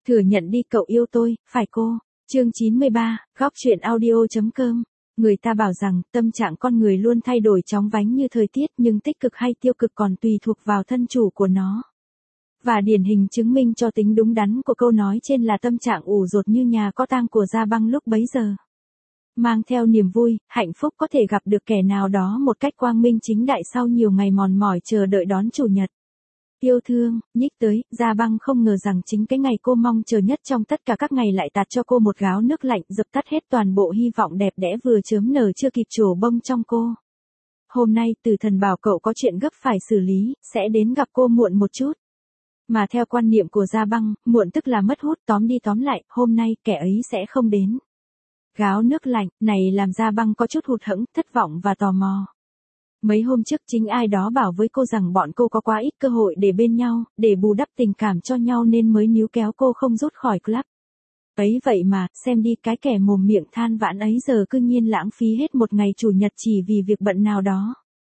Thừa nhận đi cậu yêu tôi, phải cô. Chương 93, góc chuyện audio.com. Người ta bảo rằng, tâm trạng con người luôn thay đổi chóng vánh như thời tiết nhưng tích cực hay tiêu cực còn tùy thuộc vào thân chủ của nó. Và điển hình chứng minh cho tính đúng đắn của câu nói trên là tâm trạng ủ rột như nhà có tang của Gia Băng lúc bấy giờ. Mang theo niềm vui, hạnh phúc có thể gặp được kẻ nào đó một cách quang minh chính đại sau nhiều ngày mòn mỏi chờ đợi đón chủ nhật. Yêu thương, nhích tới, Gia Băng không ngờ rằng chính cái ngày cô mong chờ nhất trong tất cả các ngày lại tạt cho cô một gáo nước lạnh dập tắt hết toàn bộ hy vọng đẹp đẽ vừa chớm nở chưa kịp trổ bông trong cô. Hôm nay Tử Thần bảo cậu có chuyện gấp phải xử lý, sẽ đến gặp cô muộn một chút. Mà theo quan niệm của Gia Băng, muộn tức là mất hút, tóm đi tóm lại, hôm nay kẻ ấy sẽ không đến. Gáo nước lạnh, này làm Gia Băng có chút hụt hẫng, thất vọng và tò mò. Mấy hôm trước chính ai đó bảo với cô rằng bọn cô có quá ít cơ hội để bên nhau, để bù đắp tình cảm cho nhau nên mới níu kéo cô không rút khỏi club. Ấy vậy mà, xem đi cái kẻ mồm miệng than vãn ấy giờ cứ nhiên lãng phí hết một ngày chủ nhật chỉ vì việc bận nào đó.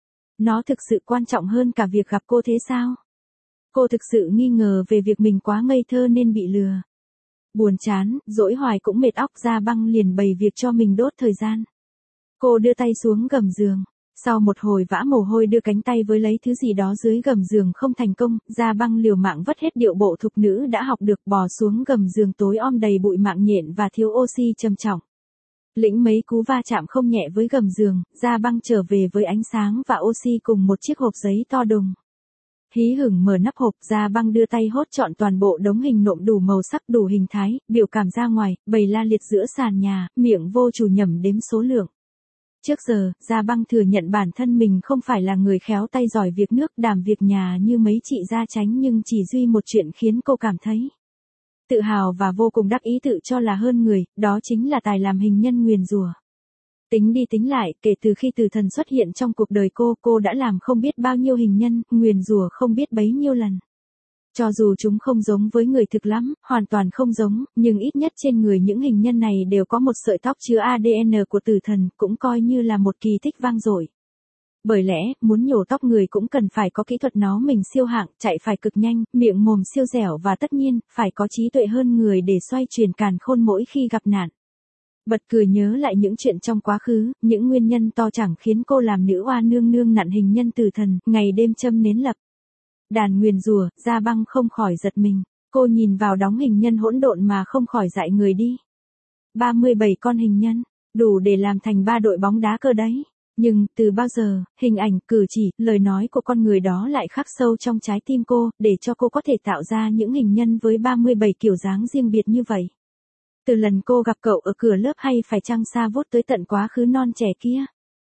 Nó thực sự quan trọng hơn cả việc gặp cô thế sao? Cô thực sự nghi ngờ về việc mình quá ngây thơ nên bị lừa. Buồn chán, dỗi hoài cũng mệt óc, Gia Băng liền bày việc cho mình đốt thời gian. Cô đưa tay xuống gầm giường. Sau một hồi vã mồ hôi đưa cánh tay với lấy thứ gì đó dưới gầm giường không thành công, Gia Băng liều mạng vất hết điệu bộ thục nữ đã học được bò xuống gầm giường tối om đầy bụi mạng nhện và thiếu oxy trầm trọng. Lĩnh mấy cú va chạm không nhẹ với gầm giường, Gia Băng trở về với ánh sáng và oxy cùng một chiếc hộp giấy to đùng. Hí hửng mở nắp hộp, Gia Băng đưa tay hốt trọn toàn bộ đống hình nộm đủ màu sắc đủ hình thái, biểu cảm ra ngoài, bày la liệt giữa sàn nhà, miệng vô chủ nhẩm đếm số lượng. Trước giờ, Gia Băng thừa nhận bản thân mình không phải là người khéo tay giỏi việc nước đảm việc nhà như mấy chị gia chánh nhưng chỉ duy một chuyện khiến cô cảm thấy tự hào và vô cùng đắc ý tự cho là hơn người, đó chính là tài làm hình nhân nguyền rủa. Tính đi tính lại, kể từ khi Tử Thần xuất hiện trong cuộc đời cô đã làm không biết bao nhiêu hình nhân, nguyền rủa không biết bấy nhiêu lần. Cho dù chúng không giống với người thực lắm, hoàn toàn không giống, nhưng ít nhất trên người những hình nhân này đều có một sợi tóc chứa ADN của Tử Thần, cũng coi như là một kỳ tích vang dội. Bởi lẽ, muốn nhổ tóc người cũng cần phải có kỹ thuật nó mình siêu hạng, chạy phải cực nhanh, miệng mồm siêu dẻo và tất nhiên, phải có trí tuệ hơn người để xoay chuyển càn khôn mỗi khi gặp nạn. Bật cười nhớ lại những chuyện trong quá khứ, những nguyên nhân to chẳng khiến cô làm nữ oa nương nương nặn hình nhân Tử Thần, ngày đêm châm nến lập đàn nguyền rủa, Gia Băng không khỏi giật mình. Cô nhìn vào đóng hình nhân hỗn độn mà không khỏi dại người đi. 37 con hình nhân, đủ để làm thành 3 đội bóng đá cơ đấy. Nhưng, từ bao giờ, hình ảnh, cử chỉ, lời nói của con người đó lại khắc sâu trong trái tim cô, để cho cô có thể tạo ra những hình nhân với 37 kiểu dáng riêng biệt như vậy. Từ lần cô gặp cậu ở cửa lớp hay phải chăng xa vút tới tận quá khứ non trẻ kia?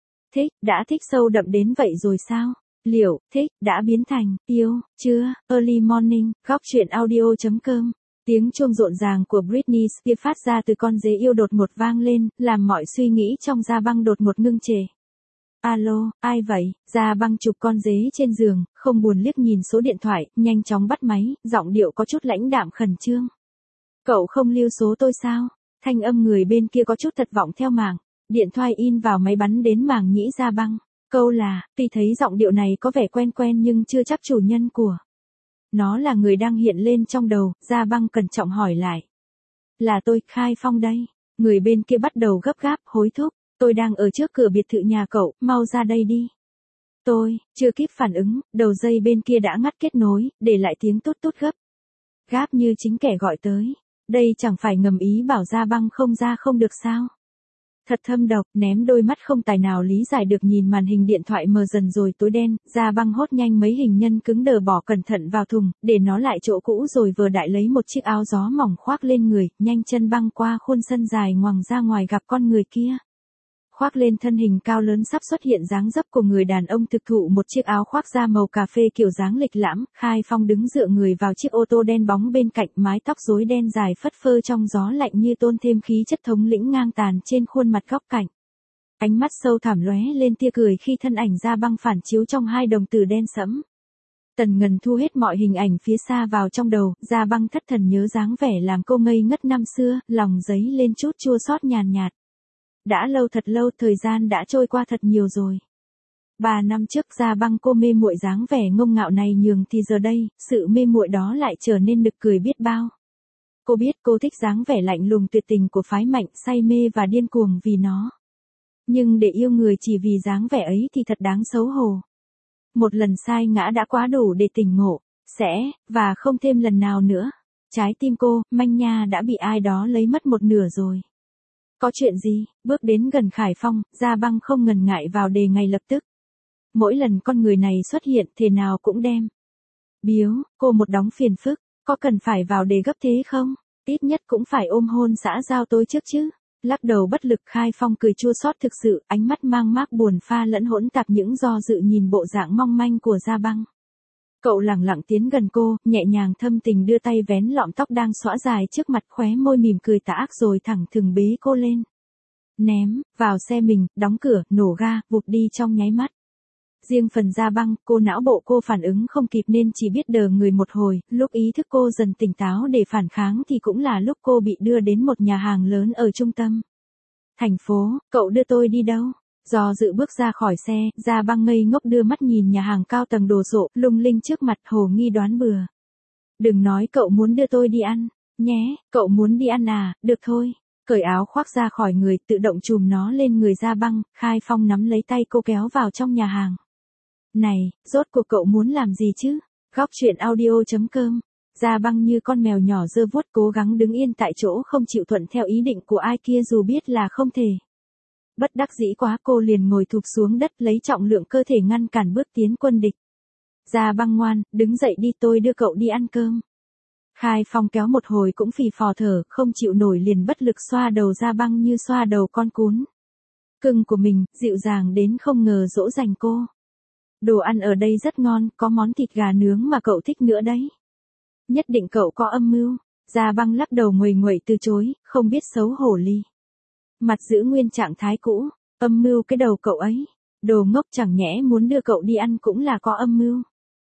Đã thích sâu đậm đến vậy rồi sao? Liệu, thích, đã biến thành, yêu, chưa? Early morning, góc chuyện audio.com. Tiếng chuông rộn ràng của Britney Spears phát ra từ con dế yêu đột ngột vang lên, làm mọi suy nghĩ trong Gia Băng đột ngột ngưng trệ. Alo, ai vậy? Gia Băng chụp con dế trên giường, không buồn liếc nhìn số điện thoại, nhanh chóng bắt máy, giọng điệu có chút lãnh đạm khẩn trương. Cậu không lưu số tôi sao? Thanh âm người bên kia có chút thất vọng theo màng. Điện thoại in vào máy bắn đến màng nhĩ Gia Băng. Câu là, tuy thấy giọng điệu này có vẻ quen quen nhưng chưa chắc chủ nhân của nó là người đang hiện lên trong đầu, Gia Băng cẩn trọng hỏi lại. Là tôi, Khai Phong đây. Người bên kia bắt đầu gấp gáp, hối thúc. Tôi đang ở trước cửa biệt thự nhà cậu, mau ra đây đi. Tôi, chưa kịp phản ứng, đầu dây bên kia đã ngắt kết nối, để lại tiếng tút tút gấp gáp như chính kẻ gọi tới. Đây chẳng phải ngầm ý bảo Gia Băng không ra không được sao? Thật thâm độc, ném đôi mắt không tài nào lý giải được nhìn màn hình điện thoại mờ dần rồi tối đen, Gia Băng hốt nhanh mấy hình nhân cứng đờ bỏ cẩn thận vào thùng, để nó lại chỗ cũ rồi vừa đại lấy một chiếc áo gió mỏng khoác lên người, nhanh chân băng qua khuôn sân dài ngoằng ra ngoài gặp con người kia. Khoác lên thân hình cao lớn sắp xuất hiện dáng dấp của người đàn ông thực thụ một chiếc áo khoác da màu cà phê kiểu dáng lịch lãm, Khai Phong đứng dựa người vào chiếc ô tô đen bóng bên cạnh, mái tóc rối đen dài phất phơ trong gió lạnh như tôn thêm khí chất thống lĩnh ngang tàn trên khuôn mặt góc cạnh. Ánh mắt sâu thẳm lóe lên tia cười khi thân ảnh Gia Băng phản chiếu trong hai đồng tử đen sẫm. Tần Ngần thu hết mọi hình ảnh phía xa vào trong đầu, Gia Băng thất thần nhớ dáng vẻ làm cô ngây ngất năm xưa, lòng dấy lên chút chua xót nhàn nhạt. Đã lâu thật lâu, thời gian đã trôi qua thật nhiều rồi. 3 năm trước Gia Băng cô mê muội dáng vẻ ngông ngạo này nhường thì giờ đây, sự mê muội đó lại trở nên nực cười biết bao. Cô biết cô thích dáng vẻ lạnh lùng tuyệt tình của phái Mạnh, say mê và điên cuồng vì nó. Nhưng để yêu người chỉ vì dáng vẻ ấy thì thật đáng xấu hổ. Một lần sai ngã đã quá đủ để tỉnh ngộ, và không thêm lần nào nữa. Trái tim cô, manh nha đã bị ai đó lấy mất một nửa rồi. Có chuyện gì? Bước đến gần Khải Phong, Gia Băng không ngần ngại vào đề ngay lập tức. Mỗi lần con người này xuất hiện thế nào cũng đem biếu cô một đống phiền phức, có cần phải vào đề gấp thế không? Ít nhất cũng phải ôm hôn xã giao tối trước chứ. Lắc đầu bất lực, Khai Phong cười chua xót thực sự, ánh mắt mang mác buồn pha lẫn hỗn tạp những do dự nhìn bộ dạng mong manh của Gia Băng. Cậu lẳng lặng tiến gần cô, nhẹ nhàng thâm tình đưa tay vén lọn tóc đang xõa dài trước mặt, khóe môi mỉm cười tà ác rồi thẳng thừng bế cô lên. Ném vào xe mình, đóng cửa, nổ ga, vụt đi trong nháy mắt. Riêng phần Gia Băng, cô não bộ cô phản ứng không kịp nên chỉ biết đờ người một hồi, lúc ý thức cô dần tỉnh táo để phản kháng thì cũng là lúc cô bị đưa đến một nhà hàng lớn ở trung tâm thành phố. Cậu đưa tôi đi đâu? Do dự bước ra khỏi xe, Gia Băng ngây ngốc đưa mắt nhìn nhà hàng cao tầng đồ sộ, lung linh trước mặt, hồ nghi đoán bừa. Đừng nói cậu muốn đưa tôi đi ăn, nhé, cậu muốn đi ăn à, được thôi. Cởi áo khoác ra khỏi người, tự động chùm nó lên người Gia Băng, Khai Phong nắm lấy tay cô kéo vào trong nhà hàng. Này, rốt cuộc cậu muốn làm gì chứ? Góc truyện audio.com. Gia Băng như con mèo nhỏ dơ vuốt cố gắng đứng yên tại chỗ không chịu thuận theo ý định của ai kia dù biết là không thể. Bất đắc dĩ quá cô liền ngồi thụp xuống đất lấy trọng lượng cơ thể ngăn cản bước tiến quân địch. Gia Băng ngoan, đứng dậy đi, tôi đưa cậu đi ăn cơm. Khai Phong kéo một hồi cũng phì phò thở, không chịu nổi liền bất lực xoa đầu Gia Băng như xoa đầu con cún cưng của mình, dịu dàng đến không ngờ dỗ dành cô. Đồ ăn ở đây rất ngon, có món thịt gà nướng mà cậu thích nữa đấy. Nhất định cậu có âm mưu. Gia Băng lắc đầu nguầy nguậy từ chối, không biết xấu hổ li. Mặt giữ nguyên trạng thái cũ, âm mưu cái đầu cậu ấy. Đồ ngốc, chẳng nhẽ muốn đưa cậu đi ăn cũng là có âm mưu.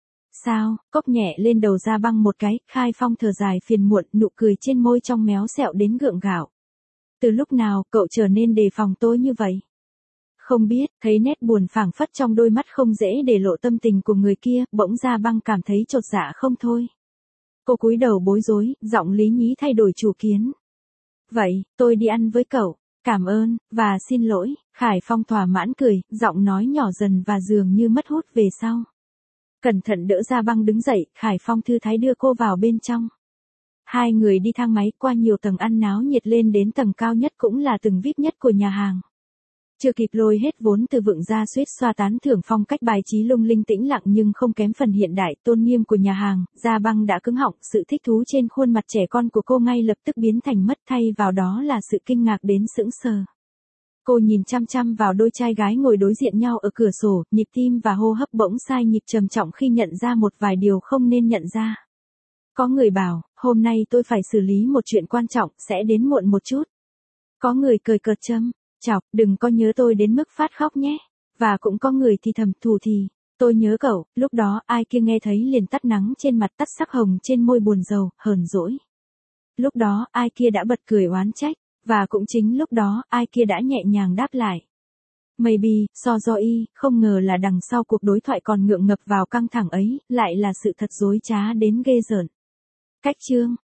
Sao? Cốc nhẹ lên đầu Gia Băng một cái, Khai Phong thở dài phiền muộn, nụ cười trên môi trong méo xẹo đến gượng gạo. Từ lúc nào cậu trở nên đề phòng tôi như vậy? Không biết, thấy nét buồn phảng phất trong đôi mắt không dễ để lộ tâm tình của người kia, bỗng Gia Băng cảm thấy chột dạ không thôi. Cô cúi đầu bối rối, giọng lý nhí thay đổi chủ kiến. Vậy, tôi đi ăn với cậu, cảm ơn, và xin lỗi. Khải Phong thỏa mãn cười, giọng nói nhỏ dần và dường như mất hút về sau. Cẩn thận đỡ Gia Băng đứng dậy, Khải Phong thư thái đưa cô vào bên trong. Hai người đi thang máy qua nhiều tầng ăn náo nhiệt lên đến tầng cao nhất cũng là tầng VIP nhất của nhà hàng. Chưa kịp lôi hết vốn từ vựng ra suýt xoa tán thưởng phong cách bài trí lung linh tĩnh lặng nhưng không kém phần hiện đại tôn nghiêm của nhà hàng, Gia Băng đã cứng họng, sự thích thú trên khuôn mặt trẻ con của cô ngay lập tức biến thành mất, thay vào đó là sự kinh ngạc đến sững sờ. Cô nhìn chăm chăm vào đôi trai gái ngồi đối diện nhau ở cửa sổ, nhịp tim và hô hấp bỗng sai nhịp trầm trọng khi nhận ra một vài điều không nên nhận ra. Có người bảo, hôm nay tôi phải xử lý một chuyện quan trọng, sẽ đến muộn một chút. Có người cười cợt châm chọc, đừng có nhớ tôi đến mức phát khóc nhé. Và cũng có người thì thầm thù thì, tôi nhớ cậu. Lúc đó ai kia nghe thấy liền tắt nắng trên mặt, tắt sắc hồng trên môi buồn rầu, hờn dỗi. Lúc đó ai kia đã bật cười oán trách, và cũng chính lúc đó ai kia đã nhẹ nhàng đáp lại. Maybe, so do y, không ngờ là đằng sau cuộc đối thoại còn ngượng ngập vào căng thẳng ấy, lại là sự thật dối trá đến ghê rợn. Cách chương